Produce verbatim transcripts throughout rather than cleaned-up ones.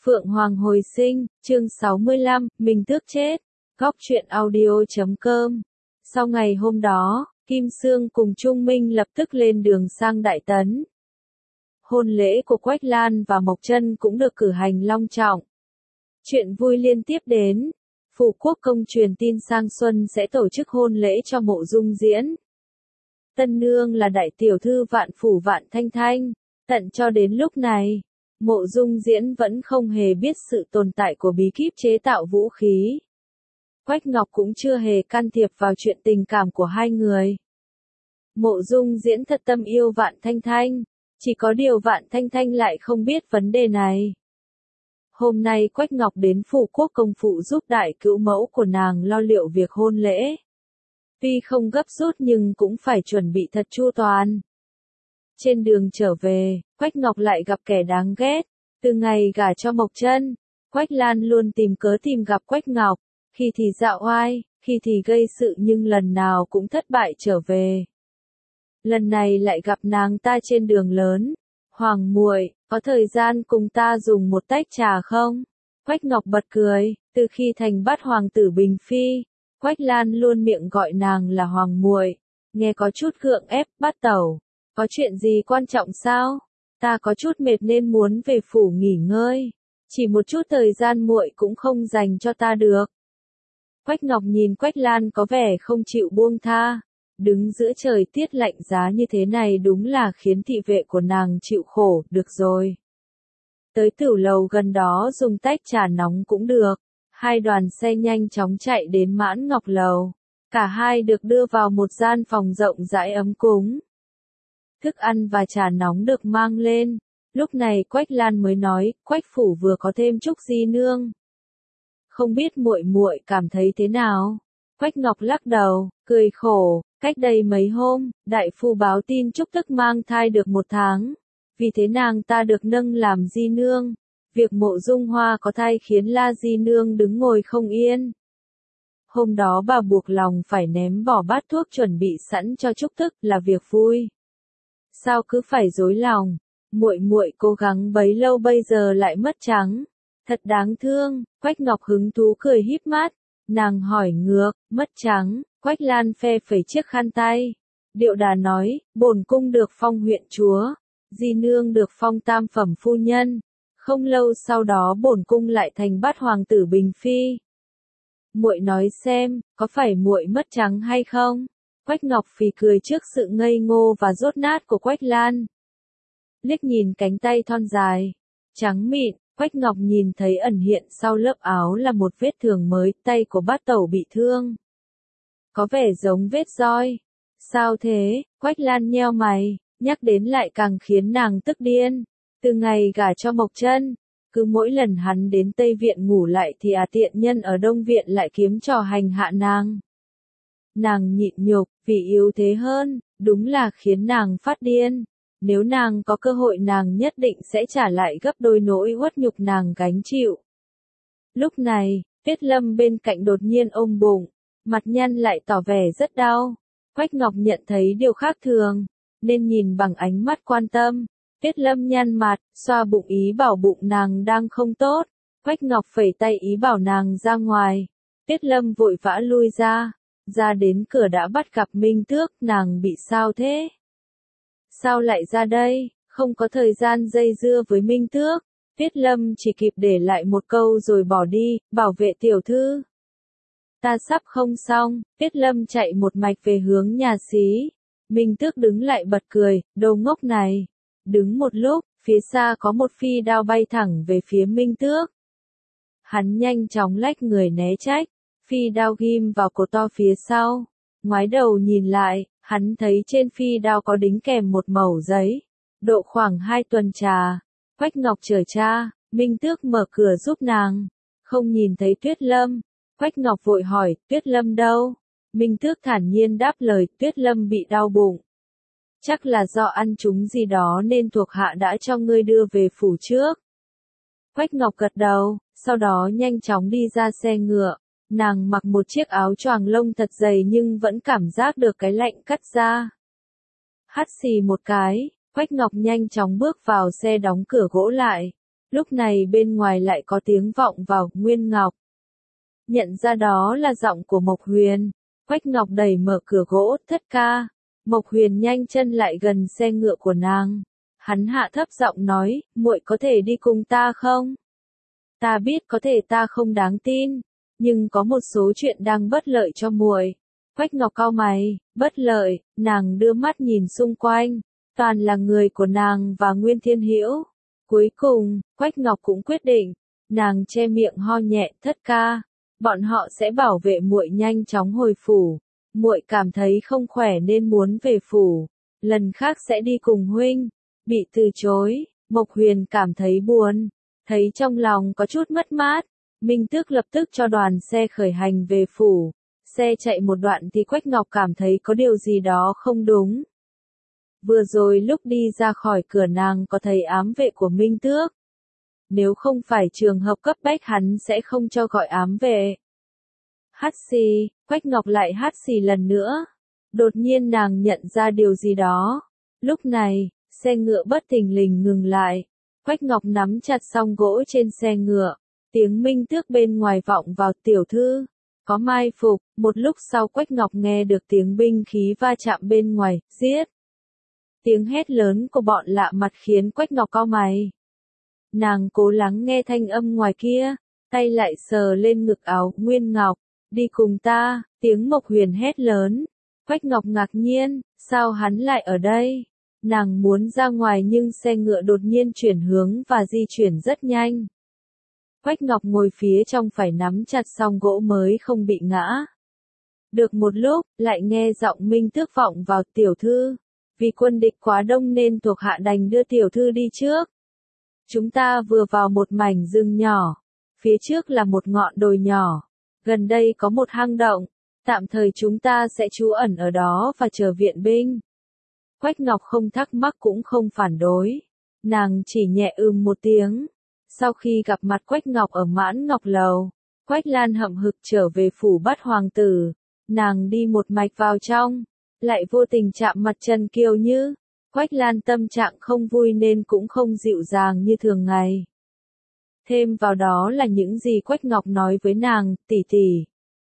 Phượng Hoàng hồi sinh, chương sáu mươi lăm, Minh Tước chết. Góc truyện audio chấm com. Sau ngày hôm đó, Kim Sương cùng Trung Minh lập tức lên đường sang Đại Tấn. Hôn lễ của Quách Lan và Mộc Chân cũng được cử hành long trọng. Chuyện vui liên tiếp đến. Phủ Quốc công truyền tin sang xuân sẽ tổ chức hôn lễ cho Mộ Dung Diễn. Tân nương là đại tiểu thư Vạn Phủ Vạn Thanh Thanh. Tận cho đến lúc này, Mộ Dung Diễn vẫn không hề biết sự tồn tại của bí kíp chế tạo vũ khí. Quách Ngọc cũng chưa hề can thiệp vào chuyện tình cảm của hai người. Mộ Dung Diễn thật tâm yêu Vạn Thanh Thanh, chỉ có điều Vạn Thanh Thanh lại không biết vấn đề này. Hôm nay Quách Ngọc đến Phủ Quốc công phụ giúp đại cữu mẫu của nàng lo liệu việc hôn lễ. Tuy không gấp rút nhưng cũng phải chuẩn bị thật chu toàn. Trên đường trở về, Quách Ngọc lại gặp kẻ đáng ghét. Từ ngày gả cho Mộc Chân, Quách Lan luôn tìm cớ tìm gặp Quách Ngọc, khi thì dạo oai, khi thì gây sự nhưng lần nào cũng thất bại trở về. Lần này lại gặp nàng ta trên đường lớn. Hoàng muội, có thời gian cùng ta dùng một tách trà không? Quách Ngọc bật cười, từ khi thành bát hoàng tử Bình Phi, Quách Lan luôn miệng gọi nàng là hoàng muội, nghe có chút gượng ép. Bát tẩu, có chuyện gì quan trọng sao? Ta có chút mệt nên muốn về phủ nghỉ ngơi, chỉ một chút thời gian muội cũng không dành cho ta được. Quách Ngọc nhìn Quách Lan có vẻ không chịu buông tha, đứng giữa trời tiết lạnh giá như thế này đúng là khiến thị vệ của nàng chịu khổ. Được rồi, tới tửu lầu gần đó dùng tách trà nóng cũng được. Hai đoàn xe nhanh chóng chạy đến Mãn Ngọc lầu, cả hai được đưa vào một gian phòng rộng rãi ấm cúng. Thức ăn và trà nóng được mang lên, lúc này Quách Lan mới nói, Quách phủ vừa có thêm Trúc di nương. Không biết muội muội cảm thấy thế nào? Quách Ngọc lắc đầu, cười khổ, cách đây mấy hôm, đại phu báo tin Trúc Tức mang thai được một tháng, vì thế nàng ta được nâng làm di nương. Việc Mộ Dung Hoa có thai khiến La di nương đứng ngồi không yên. Hôm đó bà buộc lòng phải ném bỏ bát thuốc chuẩn bị sẵn cho Trúc Tức là việc vui. Sao cứ phải dối lòng? Muội muội cố gắng bấy lâu bây giờ lại mất trắng, thật đáng thương. Quách Ngọc hứng thú cười híp mắt, nàng hỏi ngược, mất trắng? Quách Lan phe phẩy chiếc khăn tay, điệu đà nói, bổn cung được phong huyện chúa, di nương được phong tam phẩm phu nhân, không lâu sau đó bổn cung lại thành bát hoàng tử Bình Phi. Muội nói xem, có phải muội mất trắng hay không? Quách Ngọc phì cười trước sự ngây ngô và dốt nát của Quách Lan. Liếc nhìn cánh tay thon dài, trắng mịn, Quách Ngọc nhìn thấy ẩn hiện sau lớp áo là một vết thương mới, tay của bát tẩu bị thương. Có vẻ giống vết roi. Sao thế? Quách Lan nheo mày, nhắc đến lại càng khiến nàng tức điên. Từ ngày gả cho Mộc Chân, cứ mỗi lần hắn đến Tây Viện ngủ lại thì à tiện nhân ở Đông Viện lại kiếm trò hành hạ nàng. Nàng nhịn nhục, vì yếu thế hơn, đúng là khiến nàng phát điên. Nếu nàng có cơ hội nàng nhất định sẽ trả lại gấp đôi nỗi uất nhục nàng gánh chịu. Lúc này, Tiết Lâm bên cạnh đột nhiên ôm bụng, mặt nhăn lại tỏ vẻ rất đau. Quách Ngọc nhận thấy điều khác thường, nên nhìn bằng ánh mắt quan tâm. Tiết Lâm nhăn mặt, xoa bụng ý bảo bụng nàng đang không tốt. Quách Ngọc phẩy tay ý bảo nàng ra ngoài. Tiết Lâm vội vã lui ra. Ra đến cửa đã bắt gặp Minh Tước. Nàng bị sao thế? Sao lại ra đây? Không có thời gian dây dưa với Minh Tước. Tiết Lâm chỉ kịp để lại một câu rồi bỏ đi, bảo vệ tiểu thư. Ta sắp không xong. Tiết Lâm chạy một mạch về hướng nhà xí. Minh Tước đứng lại bật cười, đồ ngốc này. Đứng một lúc, phía xa có một phi đao bay thẳng về phía Minh Tước. Hắn nhanh chóng lách người né trách, phi đao ghim vào cổ to phía sau. Ngoái đầu nhìn lại, hắn thấy trên phi đao có đính kèm một mẩu giấy, độ khoảng hai tuần trà. Quách Ngọc chờ cha, Minh Tước mở cửa giúp nàng, không nhìn thấy Tuyết Lâm. Quách Ngọc vội hỏi, Tuyết Lâm đâu? Minh Tước thản nhiên đáp lời, Tuyết Lâm bị đau bụng. Chắc là do ăn trúng gì đó nên thuộc hạ đã cho ngươi đưa về phủ trước. Quách Ngọc gật đầu, sau đó nhanh chóng đi ra xe ngựa. Nàng mặc một chiếc áo choàng lông thật dày nhưng vẫn cảm giác được cái lạnh cắt da. Hắt xì một cái, Quách Ngọc nhanh chóng bước vào xe đóng cửa gỗ lại. Lúc này bên ngoài lại có tiếng vọng vào, Nguyên Ngọc. Nhận ra đó là giọng của Mộc Huyền. Quách Ngọc đẩy mở cửa gỗ, thất ca. Mộc Huyền nhanh chân lại gần xe ngựa của nàng. Hắn hạ thấp giọng nói, muội có thể đi cùng ta không? Ta biết có thể ta không đáng tin, nhưng có một số chuyện đang bất lợi cho muội. Quách Ngọc cau mày, bất lợi, nàng đưa mắt nhìn xung quanh, toàn là người của nàng và Nguyên Thiên Hữu. Cuối cùng, Quách Ngọc cũng quyết định, nàng che miệng ho nhẹ, thất ca, bọn họ sẽ bảo vệ muội nhanh chóng hồi phủ. Muội cảm thấy không khỏe nên muốn về phủ, lần khác sẽ đi cùng huynh. Bị từ chối, Mộc Huyền cảm thấy buồn, thấy trong lòng có chút mất mát. Minh Tước lập tức cho đoàn xe khởi hành về phủ. Xe chạy một đoạn thì Quách Ngọc cảm thấy có điều gì đó không đúng. Vừa rồi lúc đi ra khỏi cửa nàng có thấy ám vệ của Minh Tước. Nếu không phải trường hợp cấp bách hắn sẽ không cho gọi ám vệ. Hắt xì, Quách Ngọc lại hắt xì lần nữa. Đột nhiên nàng nhận ra điều gì đó. Lúc này, xe ngựa bất thình lình ngừng lại. Quách Ngọc nắm chặt song gỗ trên xe ngựa. Tiếng Minh Tước bên ngoài vọng vào, tiểu thư. Có mai phục, một lúc sau Quách Ngọc nghe được tiếng binh khí va chạm bên ngoài, giết. Tiếng hét lớn của bọn lạ mặt khiến Quách Ngọc cau mày. Nàng cố lắng nghe thanh âm ngoài kia, tay lại sờ lên ngực áo, Nguyên Ngọc, đi cùng ta, tiếng Mộc Huyền hét lớn. Quách Ngọc ngạc nhiên, sao hắn lại ở đây? Nàng muốn ra ngoài nhưng xe ngựa đột nhiên chuyển hướng và di chuyển rất nhanh. Quách Ngọc ngồi phía trong phải nắm chặt song gỗ mới không bị ngã. Được một lúc, lại nghe giọng Minh Tước vọng vào, tiểu thư. Vì quân địch quá đông nên thuộc hạ đành đưa tiểu thư đi trước. Chúng ta vừa vào một mảnh rừng nhỏ. Phía trước là một ngọn đồi nhỏ. Gần đây có một hang động. Tạm thời chúng ta sẽ trú ẩn ở đó và chờ viện binh. Quách Ngọc không thắc mắc cũng không phản đối. Nàng chỉ nhẹ ừm một tiếng. Sau khi gặp mặt Quách Ngọc ở Mãn Ngọc Lầu, Quách Lan hậm hực trở về phủ Bát Hoàng tử. Nàng đi một mạch vào trong, lại vô tình chạm mặt Trần Kiều Như. Quách Lan tâm trạng không vui nên cũng không dịu dàng như thường ngày. Thêm vào đó là những gì Quách Ngọc nói với nàng, tỷ tỷ.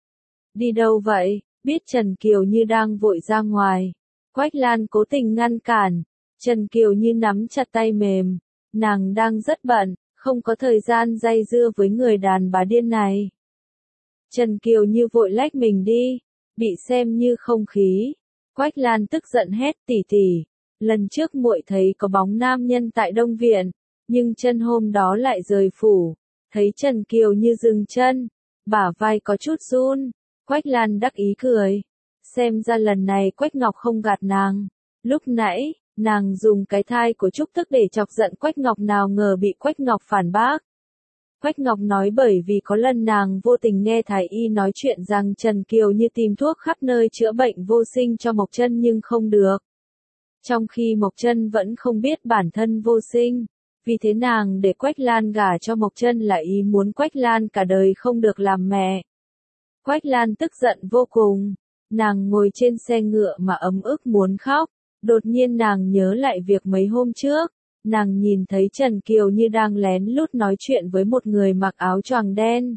Đi đâu vậy? Biết Trần Kiều Như đang vội ra ngoài. Quách Lan cố tình ngăn cản. Trần Kiều Như nắm chặt tay mềm. Nàng đang rất bận, không có thời gian day dưa với người đàn bà điên này. Trần Kiều Như vội lách mình đi, bị xem như không khí. Quách Lan tức giận hét, tỷ tỷ. Lần trước muội thấy có bóng nam nhân tại Đông Viện, nhưng chân hôm đó lại rời phủ. Thấy Trần Kiều Như dừng chân, bả vai có chút run. Quách Lan đắc ý cười. Xem ra lần này Quách Ngọc không gạt nàng. Lúc nãy, nàng dùng cái thai của Trúc Thức để chọc giận Quách Ngọc, nào ngờ bị Quách Ngọc phản bác. Quách Ngọc nói bởi vì có lần nàng vô tình nghe Thái Y nói chuyện rằng Trần Kiều Như tìm thuốc khắp nơi chữa bệnh vô sinh cho Mộc Chân nhưng không được. Trong khi Mộc Chân vẫn không biết bản thân vô sinh, vì thế nàng để Quách Lan gả cho Mộc Chân là ý muốn Quách Lan cả đời không được làm mẹ. Quách Lan tức giận vô cùng, nàng ngồi trên xe ngựa mà ấm ức muốn khóc. Đột nhiên nàng nhớ lại việc mấy hôm trước, nàng nhìn thấy Trần Kiều Như đang lén lút nói chuyện với một người mặc áo choàng đen.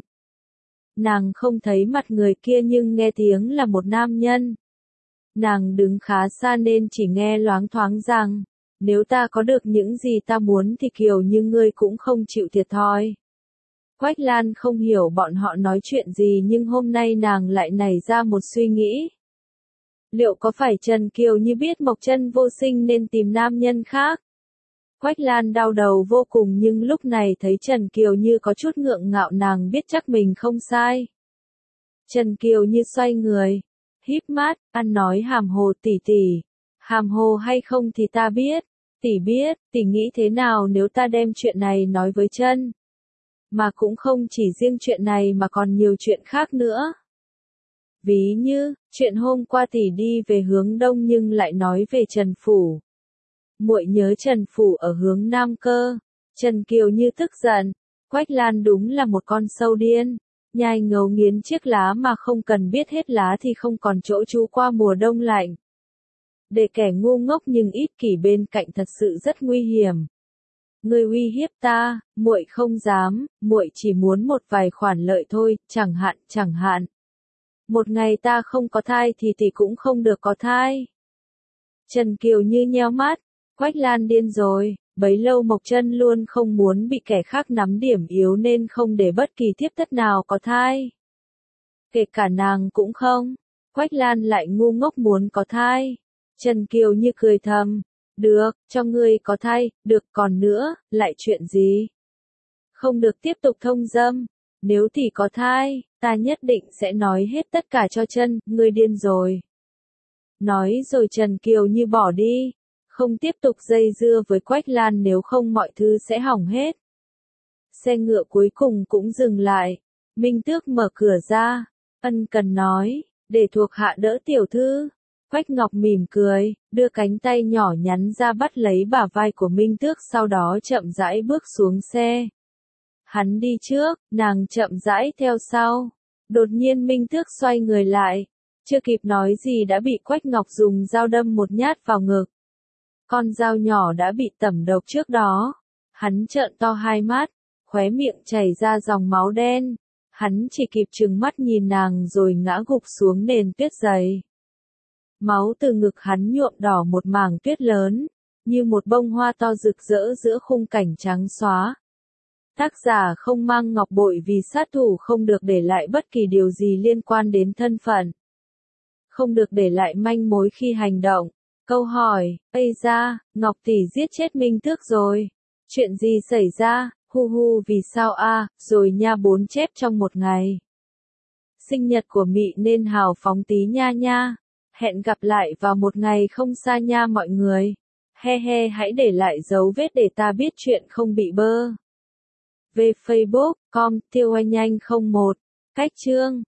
Nàng không thấy mặt người kia nhưng nghe tiếng là một nam nhân. Nàng đứng khá xa nên chỉ nghe loáng thoáng rằng, nếu ta có được những gì ta muốn thì Kiều Như ngươi cũng không chịu thiệt thòi. Quách Lan không hiểu bọn họ nói chuyện gì nhưng hôm nay nàng lại nảy ra một suy nghĩ. Liệu có phải Trần Kiều Như biết Mộc Chân vô sinh nên tìm nam nhân khác? Quách Lan đau đầu vô cùng nhưng lúc này thấy Trần Kiều Như có chút ngượng ngạo, nàng biết chắc mình không sai. Trần Kiều Như xoay người, híp mắt, ăn nói hàm hồ, tỷ tỷ. Hàm hồ hay không thì ta biết. Tỷ biết, tỷ nghĩ thế nào nếu ta đem chuyện này nói với Chân? Mà cũng không chỉ riêng chuyện này mà còn nhiều chuyện khác nữa. Ví như, chuyện hôm qua tỷ đi về hướng đông nhưng lại nói về Trần Phủ. Muội nhớ Trần Phủ ở hướng nam cơ. Trần Kiều Như tức giận. Quách Lan đúng là một con sâu điên. Nhai ngấu nghiến chiếc lá mà không cần biết hết lá thì không còn chỗ trú qua mùa đông lạnh. Để kẻ ngu ngốc nhưng ích kỷ bên cạnh thật sự rất nguy hiểm. Ngươi uy hiếp ta, muội không dám, muội chỉ muốn một vài khoản lợi thôi, chẳng hạn, chẳng hạn. Một ngày ta không có thai thì tỷ cũng không được có thai. Trần Kiều Như nheo mắt, Quách Lan điên rồi, bấy lâu Mộc Chân luôn không muốn bị kẻ khác nắm điểm yếu nên không để bất kỳ thiếp thất nào có thai. Kể cả nàng cũng không, Quách Lan lại ngu ngốc muốn có thai. Trần Kiều Như cười thầm, được, cho ngươi có thai, được còn nữa, lại chuyện gì? Không được tiếp tục thông dâm, nếu tỷ có thai, ta nhất định sẽ nói hết tất cả cho Chân, ngươi điên rồi. Nói rồi Trần Kiều Như bỏ đi, không tiếp tục dây dưa với Quách Lan nếu không mọi thứ sẽ hỏng hết. Xe ngựa cuối cùng cũng dừng lại, Minh Tước mở cửa ra, ân cần nói, để thuộc hạ đỡ tiểu thư. Quách Ngọc mỉm cười, đưa cánh tay nhỏ nhắn ra bắt lấy bả vai của Minh Tước sau đó chậm rãi bước xuống xe. Hắn đi trước, nàng chậm rãi theo sau. Đột nhiên Minh Tước xoay người lại, chưa kịp nói gì đã bị Quách Ngọc dùng dao đâm một nhát vào ngực. Con dao nhỏ đã bị tẩm độc trước đó. Hắn trợn to hai mắt, khóe miệng chảy ra dòng máu đen. Hắn chỉ kịp trừng mắt nhìn nàng rồi ngã gục xuống nền tuyết dày. Máu từ ngực hắn nhuộm đỏ một mảng tuyết lớn, như một bông hoa to rực rỡ giữa khung cảnh trắng xóa. Tác giả không mang ngọc bội vì sát thủ không được để lại bất kỳ điều gì liên quan đến thân phận. Không được để lại manh mối khi hành động. Câu hỏi, ây da, Ngọc tỷ giết chết Minh Tước rồi. Chuyện gì xảy ra, hu hu vì sao a, rồi nha bốn chép trong một ngày. Sinh nhật của Mị nên hào phóng tí nha nha. Hẹn gặp lại vào một ngày không xa nha mọi người. He he hãy để lại dấu vết để ta biết chuyện không bị bơ. Về Facebook, com, tiêu anh nhanh không một. Cách chương.